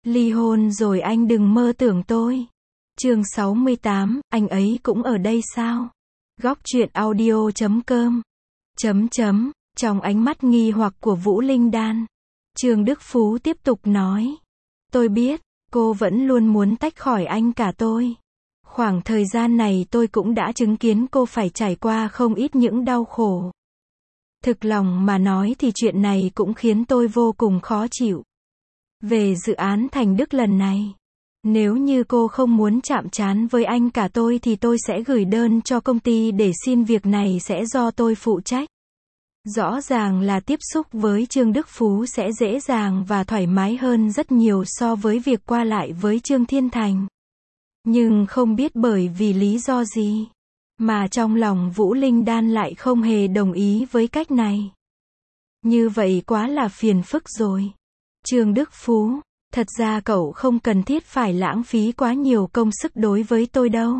Ly hôn rồi anh đừng mơ tưởng tôi. Chương 68, anh ấy cũng ở đây sao? Góc truyện audio.com. Trong ánh mắt nghi hoặc của Vũ Linh Đan, Trương Đức Phú tiếp tục nói. Tôi biết, cô vẫn luôn muốn tách khỏi anh cả tôi. Khoảng thời gian này tôi cũng đã chứng kiến cô phải trải qua không ít những đau khổ. Thực lòng mà nói thì chuyện này cũng khiến tôi vô cùng khó chịu. Về dự án Thành Đức lần này, nếu như cô không muốn chạm trán với anh cả tôi thì tôi sẽ gửi đơn cho công ty để xin việc này sẽ do tôi phụ trách. Rõ ràng là tiếp xúc với Trương Đức Phú sẽ dễ dàng và thoải mái hơn rất nhiều so với việc qua lại với Trương Thiên Thành. Nhưng không biết bởi vì lý do gì, mà trong lòng Vũ Linh Đan lại không hề đồng ý với cách này. Như vậy quá là phiền phức rồi. Trương Đức Phú, thật ra cậu không cần thiết phải lãng phí quá nhiều công sức đối với tôi đâu.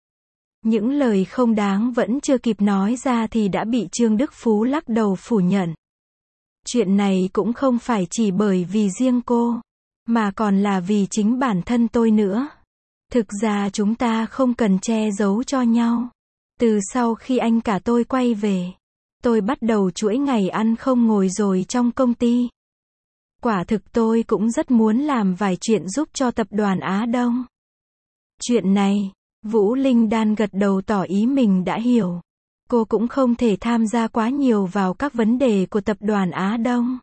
Những lời không đáng vẫn chưa kịp nói ra thì đã bị Trương Đức Phú lắc đầu phủ nhận. Chuyện này cũng không phải chỉ bởi vì riêng cô, mà còn là vì chính bản thân tôi nữa. Thực ra chúng ta không cần che giấu cho nhau. Từ sau khi anh cả tôi quay về, tôi bắt đầu chuỗi ngày ăn không ngồi rồi trong công ty. Quả thực tôi cũng rất muốn làm vài chuyện giúp cho tập đoàn Á Đông. Chuyện này, Vũ Linh Đan gật đầu tỏ ý mình đã hiểu. Cô cũng không thể tham gia quá nhiều vào các vấn đề của tập đoàn Á Đông.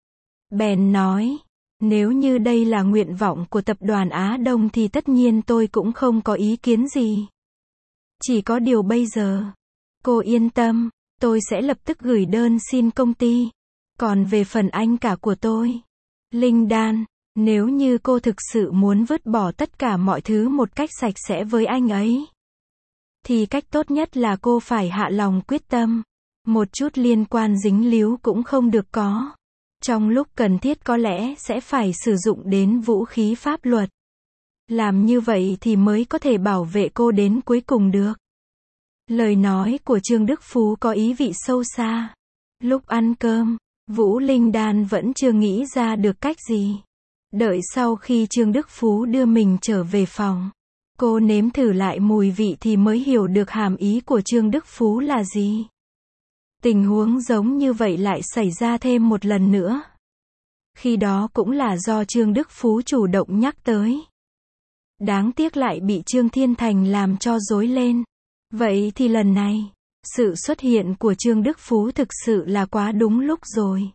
Bèn nói, nếu như đây là nguyện vọng của tập đoàn Á Đông thì tất nhiên tôi cũng không có ý kiến gì. Chỉ có điều bây giờ, cô yên tâm, tôi sẽ lập tức gửi đơn xin công ty. Còn về phần anh cả của tôi, Linh Đan, nếu như cô thực sự muốn vứt bỏ tất cả mọi thứ một cách sạch sẽ với anh ấy, thì cách tốt nhất là cô phải hạ lòng quyết tâm. Một chút liên quan dính líu cũng không được có. Trong lúc cần thiết có lẽ sẽ phải sử dụng đến vũ khí pháp luật. Làm như vậy thì mới có thể bảo vệ cô đến cuối cùng được. Lời nói của Trương Đức Phú có ý vị sâu xa. Lúc ăn cơm, Vũ Linh Đan vẫn chưa nghĩ ra được cách gì. Đợi sau khi Trương Đức Phú đưa mình trở về phòng, cô nếm thử lại mùi vị thì mới hiểu được hàm ý của Trương Đức Phú là gì. Tình huống giống như vậy lại xảy ra thêm một lần nữa. Khi đó cũng là do Trương Đức Phú chủ động nhắc tới. Đáng tiếc lại bị Trương Thiên Thành làm cho rối lên. Vậy thì lần này, sự xuất hiện của Trương Đức Phú thực sự là quá đúng lúc rồi.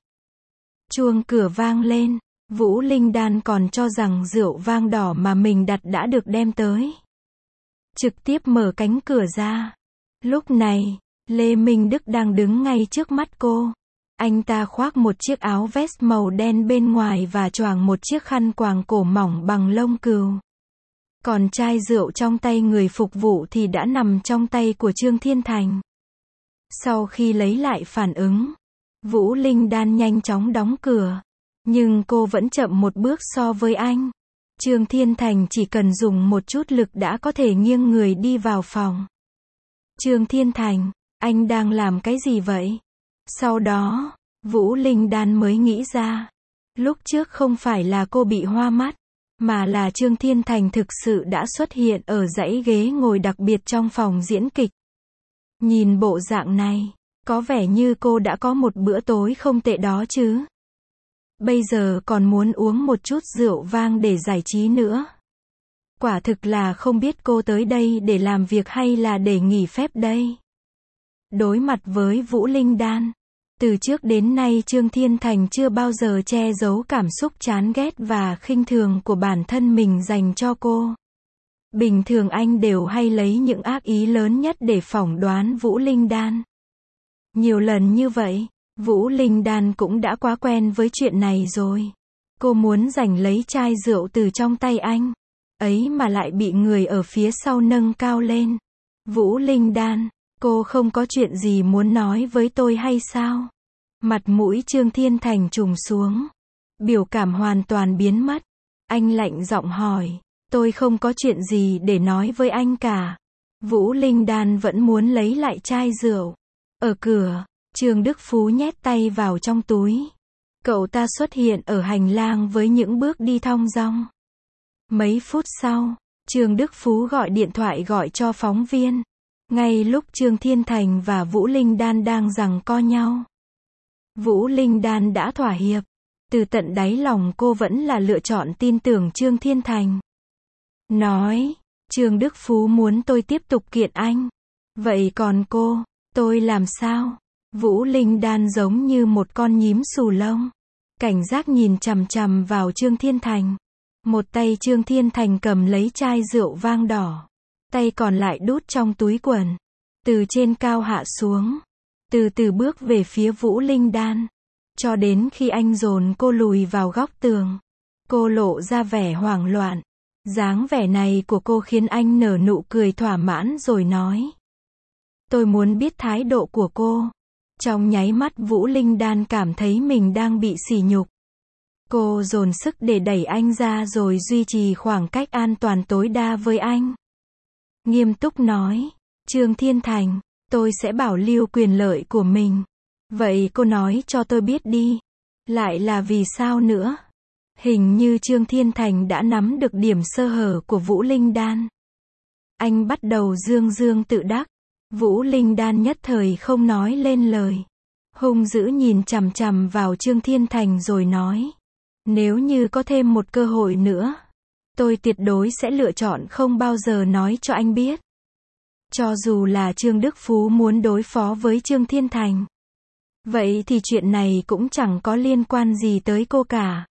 Chuông cửa vang lên, Vũ Linh Đan còn cho rằng rượu vang đỏ mà mình đặt đã được đem tới. Trực tiếp mở cánh cửa ra. Lúc này, Lê Minh Đức đang đứng ngay trước mắt cô. Anh ta khoác một chiếc áo vest màu đen bên ngoài và choàng một chiếc khăn quàng cổ mỏng bằng lông cừu. Còn chai rượu trong tay người phục vụ thì đã nằm trong tay của Trương Thiên Thành. Sau khi lấy lại phản ứng, Vũ Linh Đan nhanh chóng đóng cửa. Nhưng cô vẫn chậm một bước so với anh. Trương Thiên Thành chỉ cần dùng một chút lực đã có thể nghiêng người đi vào phòng. Trương Thiên Thành, anh đang làm cái gì vậy? Sau đó, Vũ Linh Đan mới nghĩ ra. Lúc trước không phải là cô bị hoa mắt, mà là Trương Thiên Thành thực sự đã xuất hiện ở dãy ghế ngồi đặc biệt trong phòng diễn kịch. Nhìn bộ dạng này, có vẻ như cô đã có một bữa tối không tệ đó chứ. Bây giờ còn muốn uống một chút rượu vang để giải trí nữa. Quả thực là không biết cô tới đây để làm việc hay là để nghỉ phép đây. Đối mặt với Vũ Linh Đan, từ trước đến nay Trương Thiên Thành chưa bao giờ che giấu cảm xúc chán ghét và khinh thường của bản thân mình dành cho cô. Bình thường anh đều hay lấy những ác ý lớn nhất để phỏng đoán Vũ Linh Đan. Nhiều lần như vậy, Vũ Linh Đan cũng đã quá quen với chuyện này rồi. Cô muốn giành lấy chai rượu từ trong tay anh, ấy mà lại bị người ở phía sau nâng cao lên. Vũ Linh Đan, cô không có chuyện gì muốn nói với tôi hay sao? Mặt mũi Trương Thiên Thành trùng xuống. Biểu cảm hoàn toàn biến mất. Anh lạnh giọng hỏi, tôi không có chuyện gì để nói với anh cả. Vũ Linh Đan vẫn muốn lấy lại chai rượu. Ở cửa, Trương Đức Phú nhét tay vào trong túi. Cậu ta xuất hiện ở hành lang với những bước đi thong dong. Mấy phút sau, Trương Đức Phú gọi điện thoại gọi cho phóng viên. Ngay lúc Trương Thiên Thành và Vũ Linh Đan đang giằng co nhau. Vũ Linh Đan đã thỏa hiệp. Từ tận đáy lòng cô vẫn là lựa chọn tin tưởng Trương Thiên Thành. Nói, Trương Đức Phú muốn tôi tiếp tục kiện anh. Vậy còn cô, tôi làm sao? Vũ Linh Đan giống như một con nhím xù lông. Cảnh giác nhìn chằm chằm vào Trương Thiên Thành. Một tay Trương Thiên Thành cầm lấy chai rượu vang đỏ. Tay còn lại đút trong túi quần. Từ trên cao hạ xuống. Từ từ bước về phía Vũ Linh Đan. Cho đến khi anh dồn cô lùi vào góc tường. Cô lộ ra vẻ hoảng loạn. Dáng vẻ này của cô khiến anh nở nụ cười thỏa mãn rồi nói. Tôi muốn biết thái độ của cô. Trong nháy mắt Vũ Linh Đan cảm thấy mình đang bị sỉ nhục. Cô dồn sức để đẩy anh ra rồi duy trì khoảng cách an toàn tối đa với anh. Nghiêm túc nói, Trương Thiên Thành, tôi sẽ bảo lưu quyền lợi của mình. Vậy cô nói cho tôi biết đi. Lại là vì sao nữa? Hình như Trương Thiên Thành đã nắm được điểm sơ hở của Vũ Linh Đan. Anh bắt đầu dương dương tự đắc. Vũ Linh Đan nhất thời không nói lên lời. Hung dữ nhìn chằm chằm vào Trương Thiên Thành rồi nói. Nếu như có thêm một cơ hội nữa, tôi tuyệt đối sẽ lựa chọn không bao giờ nói cho anh biết. Cho dù là Trương Đức Phú muốn đối phó với Trương Thiên Thành. Vậy thì chuyện này cũng chẳng có liên quan gì tới cô cả.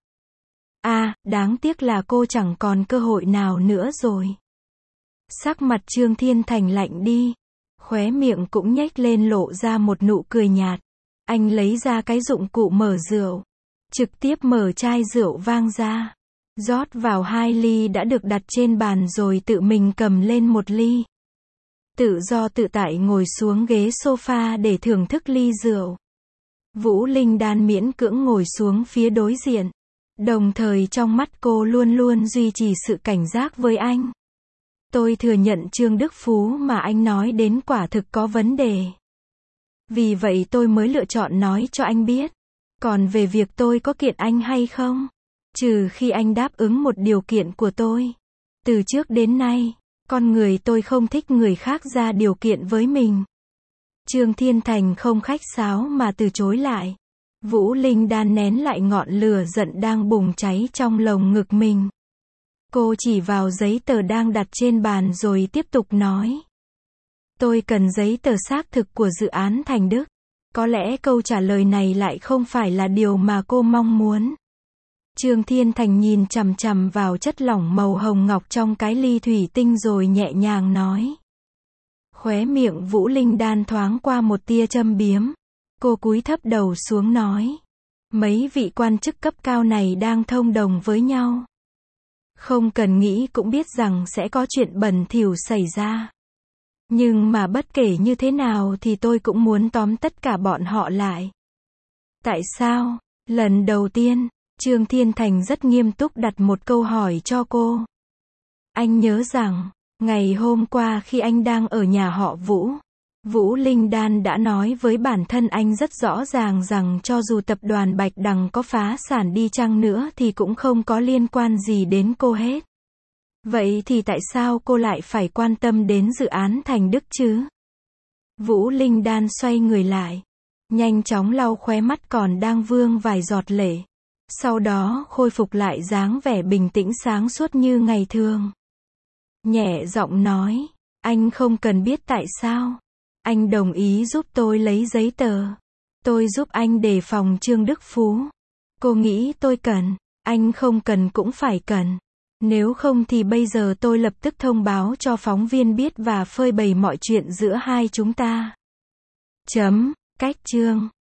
Đáng tiếc là cô chẳng còn cơ hội nào nữa rồi. Sắc mặt Trương Thiên Thành lạnh đi. Khóe miệng cũng nhếch lên lộ ra một nụ cười nhạt. Anh lấy ra cái dụng cụ mở rượu. Trực tiếp mở chai rượu vang ra. Rót vào 2 ly đã được đặt trên bàn rồi tự mình cầm lên 1 ly. Tự do tự tại ngồi xuống ghế sofa để thưởng thức ly rượu. Vũ Linh Đan miễn cưỡng ngồi xuống phía đối diện. Đồng thời trong mắt cô luôn luôn duy trì sự cảnh giác với anh. Tôi thừa nhận Trương Đức Phú mà anh nói đến quả thực có vấn đề. Vì vậy tôi mới lựa chọn nói cho anh biết. Còn về việc tôi có kiện anh hay không? Trừ khi anh đáp ứng một điều kiện của tôi. Từ trước đến nay, con người tôi không thích người khác ra điều kiện với mình. Trương Thiên Thành không khách sáo mà từ chối lại. Vũ Linh Đan nén lại ngọn lửa giận đang bùng cháy trong lồng ngực mình. Cô chỉ vào giấy tờ đang đặt trên bàn rồi tiếp tục nói. Tôi cần giấy tờ xác thực của dự án Thành Đức. Có lẽ câu trả lời này lại không phải là điều mà cô mong muốn. Trương Thiên Thành nhìn chằm chằm vào chất lỏng màu hồng ngọc trong cái ly thủy tinh rồi nhẹ nhàng nói. Khóe miệng Vũ Linh Đan thoáng qua một tia châm biếm. Cô cúi thấp đầu xuống nói. Mấy vị quan chức cấp cao này đang thông đồng với nhau. Không cần nghĩ cũng biết rằng sẽ có chuyện bẩn thỉu xảy ra. Nhưng mà bất kể như thế nào thì tôi cũng muốn tóm tất cả bọn họ lại. Tại sao? Lần đầu tiên, Trương Thiên Thành rất nghiêm túc đặt một câu hỏi cho cô. Anh nhớ rằng, ngày hôm qua khi anh đang ở nhà họ Vũ, Vũ Linh Đan đã nói với bản thân anh rất rõ ràng rằng cho dù tập đoàn Bạch Đằng có phá sản đi chăng nữa thì cũng không có liên quan gì đến cô hết. Vậy thì tại sao cô lại phải quan tâm đến dự án Thành Đức chứ? Vũ Linh Đan xoay người lại, nhanh chóng lau khóe mắt còn đang vương vài giọt lệ. Sau đó khôi phục lại dáng vẻ bình tĩnh sáng suốt như ngày thường. Nhẹ giọng nói, anh không cần biết tại sao. Anh đồng ý giúp tôi lấy giấy tờ. Tôi giúp anh đề phòng Trương Đức Phú. Cô nghĩ tôi cần, anh không cần cũng phải cần. Nếu không thì bây giờ tôi lập tức thông báo cho phóng viên biết và phơi bày mọi chuyện giữa hai chúng ta. Cách chương